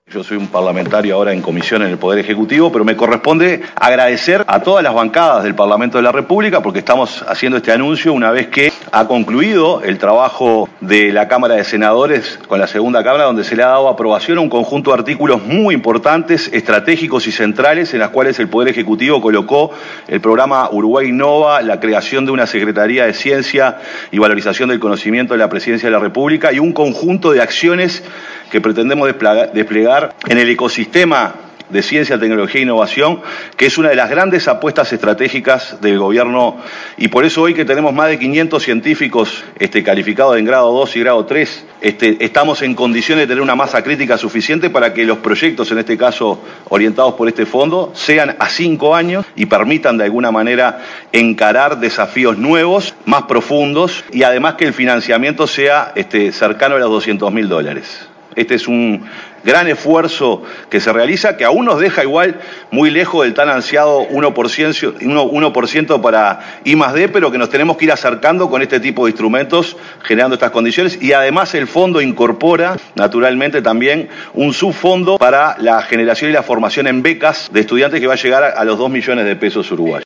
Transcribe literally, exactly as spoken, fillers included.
Yo soy un parlamentario ahora en comisión en el Poder Ejecutivo, pero me corresponde agradecer a todas las bancadas del Parlamento de la República porque estamos haciendo este anuncio una vez que ha concluido el trabajo de la Cámara de Senadores con la segunda Cámara, donde se le ha dado aprobación a un conjunto de artículos muy importantes, estratégicos y centrales, en las cuales el Poder Ejecutivo colocó el programa Uruguay Innova, la creación de una Secretaría de Ciencia y Valorización del Conocimiento de la Presidencia de la República y un conjunto de acciones que pretendemos desplegar en el ecosistema de ciencia, tecnología e innovación, que es una de las grandes apuestas estratégicas del gobierno, y por eso hoy que tenemos más de quinientos científicos este, calificados en grado dos y grado tres, este, estamos en condiciones de tener una masa crítica suficiente para que los proyectos, en este caso orientados por este fondo, sean a cinco años y permitan de alguna manera encarar desafíos nuevos, más profundos, y además que el financiamiento sea este, cercano a los doscientos mil dólares. Este es un gran esfuerzo que se realiza, que aún nos deja igual muy lejos del tan ansiado uno por ciento, uno por ciento para I más D, pero que nos tenemos que ir acercando con este tipo de instrumentos, generando estas condiciones. Y además el fondo incorpora, naturalmente, también un subfondo para la generación y la formación en becas de estudiantes que va a llegar a los dos millones de pesos uruguayos.